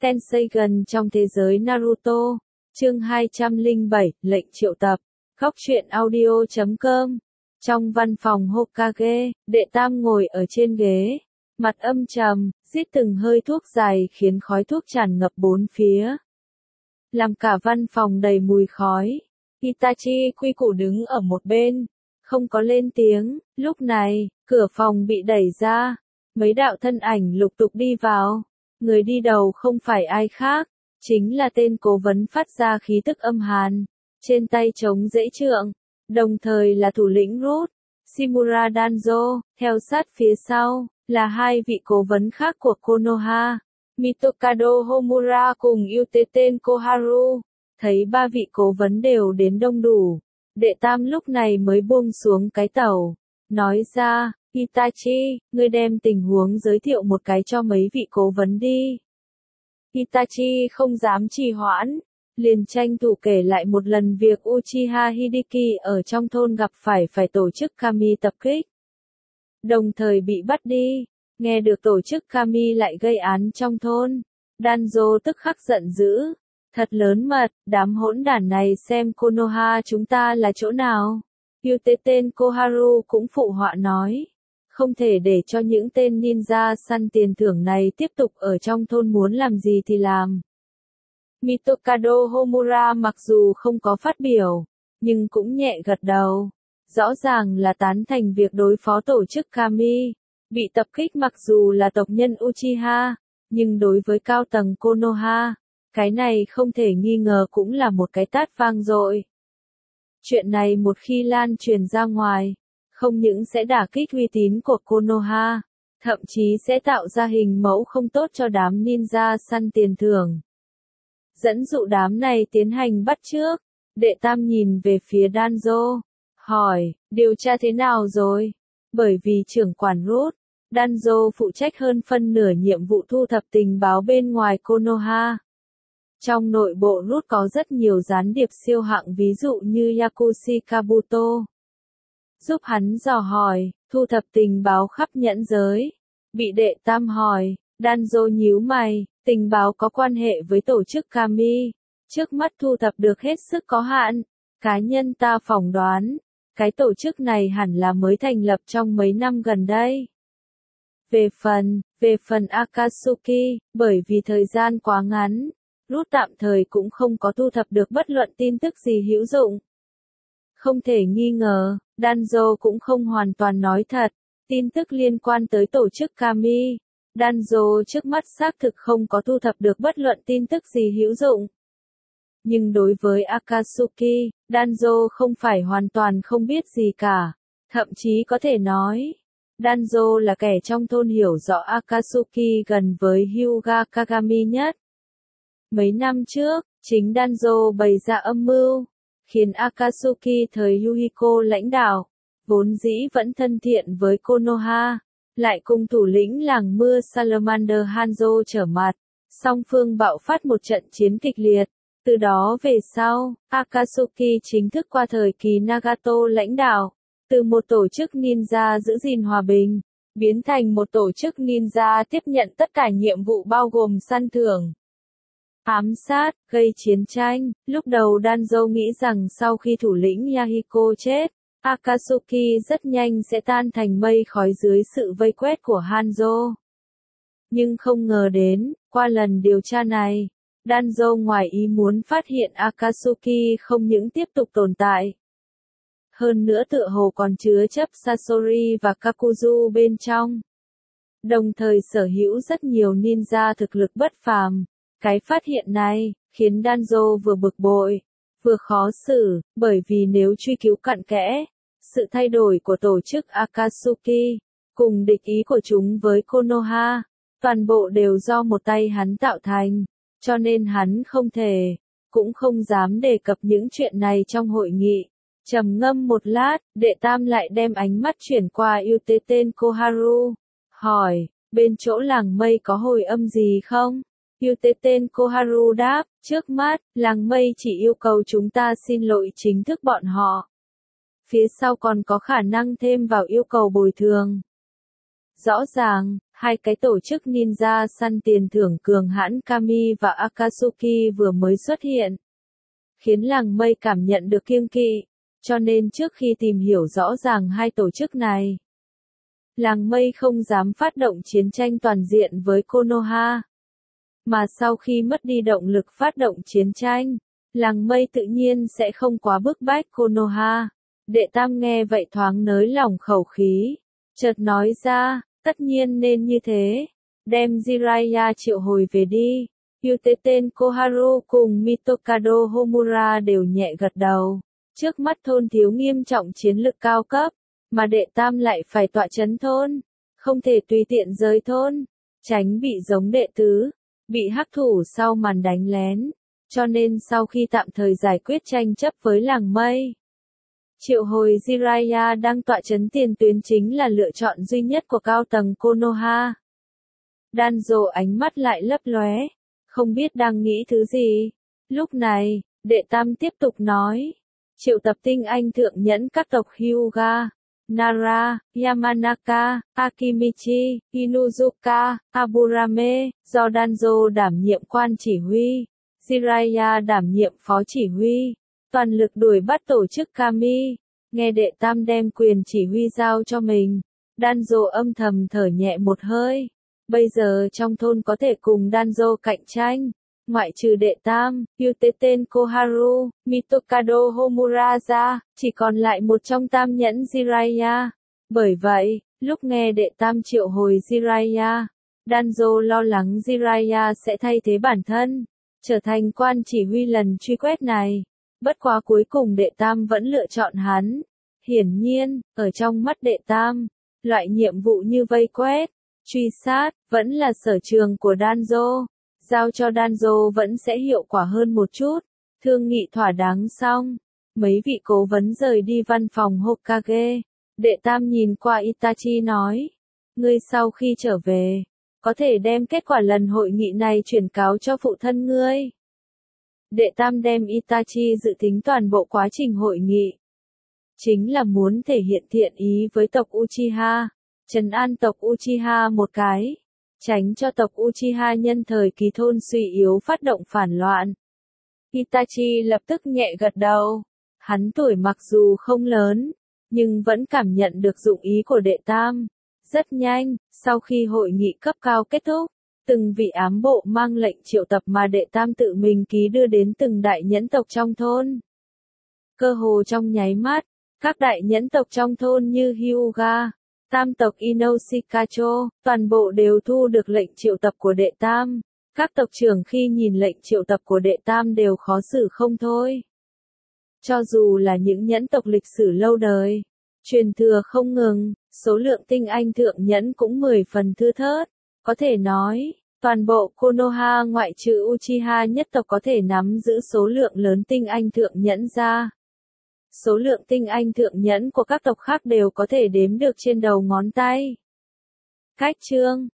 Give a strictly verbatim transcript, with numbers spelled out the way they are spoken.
Tenseigan trong thế giới Naruto. Chương hai trăm lẻ bảy, lệnh triệu tập. Góc truyện audio chấm com. Trong văn phòng Hokage, đệ tam ngồi ở trên ghế, mặt âm trầm, rít từng hơi thuốc dài khiến khói thuốc tràn ngập bốn phía, làm cả văn phòng đầy mùi khói. Itachi quy củ đứng ở một bên, không có lên tiếng. Lúc này, cửa phòng bị đẩy ra, mấy đạo thân ảnh lục tục đi vào. Người đi đầu không phải ai khác, chính là tên cố vấn phát ra khí tức âm hàn, trên tay chống dễ trượng, đồng thời là thủ lĩnh Root, Shimura Danzo. Theo sát phía sau là hai vị cố vấn khác của Konoha, Mitokado Homura cùng Yuteten Koharu. Thấy ba vị cố vấn đều đến đông đủ, đệ tam lúc này mới buông xuống cái tàu, nói ra, Itachi, ngươi đem tình huống giới thiệu một cái cho mấy vị cố vấn đi. Itachi không dám trì hoãn, liền tranh thủ kể lại một lần việc Uchiha Hideki ở trong thôn gặp phải phải tổ chức Kami tập kích, đồng thời bị bắt đi. Nghe được tổ chức Kami lại gây án trong thôn, Danzo tức khắc giận dữ. Thật lớn mật, đám hỗn đản này xem Konoha chúng ta là chỗ nào. Yuteten Koharu cũng phụ họa nói, không thể để cho những tên ninja săn tiền thưởng này tiếp tục ở trong thôn, muốn làm gì thì làm. Mitokado Homura mặc dù không có phát biểu, nhưng cũng nhẹ gật đầu, rõ ràng là tán thành việc đối phó tổ chức Kami. Bị tập kích mặc dù là tộc nhân Uchiha, nhưng đối với cao tầng Konoha, cái này không thể nghi ngờ cũng là một cái tát vang dội. Chuyện này một khi lan truyền ra ngoài, không những sẽ đả kích uy tín của Konoha, thậm chí sẽ tạo ra hình mẫu không tốt cho đám ninja săn tiền thưởng. Dẫn dụ đám này tiến hành bắt chước, đệ tam nhìn về phía Danzo, hỏi, điều tra thế nào rồi? Bởi vì trưởng quản Root, Danzo phụ trách hơn phân nửa nhiệm vụ thu thập tình báo bên ngoài Konoha. Trong nội bộ Root có rất nhiều gián điệp siêu hạng, ví dụ như Yakushi Kabuto. Giúp hắn dò hỏi, thu thập tình báo khắp nhẫn giới. Bị đệ tam hỏi, Danzo nhíu mày, tình báo có quan hệ với tổ chức Kami, trước mắt thu thập được hết sức có hạn. Cá nhân ta phỏng đoán, cái tổ chức này hẳn là mới thành lập trong mấy năm gần đây. Về phần, về phần Akatsuki, bởi vì thời gian quá ngắn, Root tạm thời cũng không có thu thập được bất luận tin tức gì hữu dụng. Không thể nghi ngờ, Danzo cũng không hoàn toàn nói thật. Tin tức liên quan tới tổ chức Kami, Danzo trước mắt xác thực không có thu thập được bất luận tin tức gì hữu dụng. Nhưng đối với Akatsuki, Danzo không phải hoàn toàn không biết gì cả. Thậm chí có thể nói, Danzo là kẻ trong thôn hiểu rõ Akatsuki gần với Hyuga Kagami nhất. Mấy năm trước, chính Danzo bày ra âm mưu, khiến Akatsuki thời Yuhiko lãnh đạo, vốn dĩ vẫn thân thiện với Konoha, lại cùng thủ lĩnh làng mưa Salamander Hanzo trở mặt, song phương bạo phát một trận chiến kịch liệt. Từ đó về sau, Akatsuki chính thức qua thời kỳ Nagato lãnh đạo, từ một tổ chức ninja giữ gìn hòa bình, biến thành một tổ chức ninja tiếp nhận tất cả nhiệm vụ bao gồm săn thưởng, ám sát, gây chiến tranh. Lúc đầu Danzo nghĩ rằng sau khi thủ lĩnh Yahiko chết, Akatsuki rất nhanh sẽ tan thành mây khói dưới sự vây quét của Hanzo. Nhưng không ngờ đến, qua lần điều tra này, Danzo ngoài ý muốn phát hiện Akatsuki không những tiếp tục tồn tại, hơn nữa tựa hồ còn chứa chấp Sasori và Kakuzu bên trong. Đồng thời sở hữu rất nhiều ninja thực lực bất phàm. Cái phát hiện này, khiến Danzo vừa bực bội, vừa khó xử, bởi vì nếu truy cứu cặn kẽ, sự thay đổi của tổ chức Akatsuki, cùng địch ý của chúng với Konoha, toàn bộ đều do một tay hắn tạo thành, cho nên hắn không thể, cũng không dám đề cập những chuyện này trong hội nghị. Trầm ngâm một lát, đệ tam lại đem ánh mắt chuyển qua Yuteten Koharu, hỏi, bên chỗ làng mây có hồi âm gì không? Yuteten Koharu đáp, trước mắt, làng mây chỉ yêu cầu chúng ta xin lỗi chính thức bọn họ. Phía sau còn có khả năng thêm vào yêu cầu bồi thường. Rõ ràng, Hai cái tổ chức ninja săn tiền thưởng cường hãn Kami và Akatsuki vừa mới xuất hiện, khiến làng mây cảm nhận được kiêng kỵ, cho nên trước khi tìm hiểu rõ ràng hai tổ chức này, làng mây không dám phát động chiến tranh toàn diện với Konoha. Mà sau khi mất đi động lực phát động chiến tranh, làng mây tự nhiên sẽ không quá bức bách Konoha. Đệ Tam nghe vậy thoáng nới lỏng khẩu khí, chợt nói ra, tất nhiên nên như thế, đem Jiraiya triệu hồi về đi. Yuteten Koharu cùng Mitokado Homura đều nhẹ gật đầu. Trước mắt thôn thiếu nghiêm trọng chiến lực cao cấp, mà đệ Tam lại phải tọa chấn thôn, không thể tùy tiện rời thôn, tránh bị giống đệ tứ, bị hắc thủ sau màn đánh lén, cho nên sau khi tạm thời giải quyết tranh chấp với làng mây, triệu hồi Jiraiya đang tọa chấn tiền tuyến chính là lựa chọn duy nhất của cao tầng Konoha. Danzo ánh mắt lại lấp lóe, không biết đang nghĩ thứ gì. Lúc này, đệ Tam tiếp tục nói, triệu tập tinh anh thượng nhẫn các tộc Hyuga, Nara, Yamanaka, Akimichi, Inuzuka, Aburame, do Danzo đảm nhiệm quan chỉ huy, Jiraiya đảm nhiệm phó chỉ huy, toàn lực đuổi bắt tổ chức Kami. Nghe đệ Tam đem quyền chỉ huy giao cho mình, Danzo âm thầm thở nhẹ một hơi. Bây giờ trong thôn có thể cùng Danzo cạnh tranh, ngoại trừ đệ Tam, Yuteten Koharu, Mitokado Homura ra, chỉ còn lại một trong tam nhẫn Jiraiya. Bởi vậy, lúc nghe đệ Tam triệu hồi Jiraiya, Danzo lo lắng Jiraiya sẽ thay thế bản thân, trở thành quan chỉ huy lần truy quét này. Bất quá cuối cùng đệ Tam vẫn lựa chọn hắn. Hiển nhiên, ở trong mắt đệ Tam, loại nhiệm vụ như vây quét, truy sát, vẫn là sở trường của Danzo. Giao cho Danzo vẫn sẽ hiệu quả hơn một chút. Thương nghị thỏa đáng xong, mấy vị cố vấn rời đi văn phòng Hokage. Đệ Tam nhìn qua Itachi nói, ngươi sau khi trở về, có thể đem kết quả lần hội nghị này chuyển cáo cho phụ thân ngươi. Đệ Tam đem Itachi dự tính toàn bộ quá trình hội nghị, chính là muốn thể hiện thiện ý với tộc Uchiha, trấn an tộc Uchiha một cái, tránh cho tộc Uchiha nhân thời kỳ thôn suy yếu phát động phản loạn. Itachi lập tức nhẹ gật đầu, hắn tuổi mặc dù không lớn, nhưng vẫn cảm nhận được dụng ý của đệ Tam. Rất nhanh, sau khi hội nghị cấp cao kết thúc, từng vị ám bộ mang lệnh triệu tập mà đệ Tam tự mình ký đưa đến từng đại nhẫn tộc trong thôn. Cơ hồ trong nháy mắt, các đại nhẫn tộc trong thôn như Hyuga, Tam tộc Inoshikacho, toàn bộ đều thu được lệnh triệu tập của đệ Tam. Các tộc trưởng khi nhìn lệnh triệu tập của đệ Tam đều khó xử không thôi. Cho dù là những nhẫn tộc lịch sử lâu đời, truyền thừa không ngừng, số lượng tinh anh thượng nhẫn cũng mười phần thưa thớt. Có thể nói, toàn bộ Konoha ngoại trừ Uchiha nhất tộc có thể nắm giữ số lượng lớn tinh anh thượng nhẫn ra. Số lượng tinh anh thượng nhẫn của các tộc khác đều có thể đếm được trên đầu ngón tay. Cách chương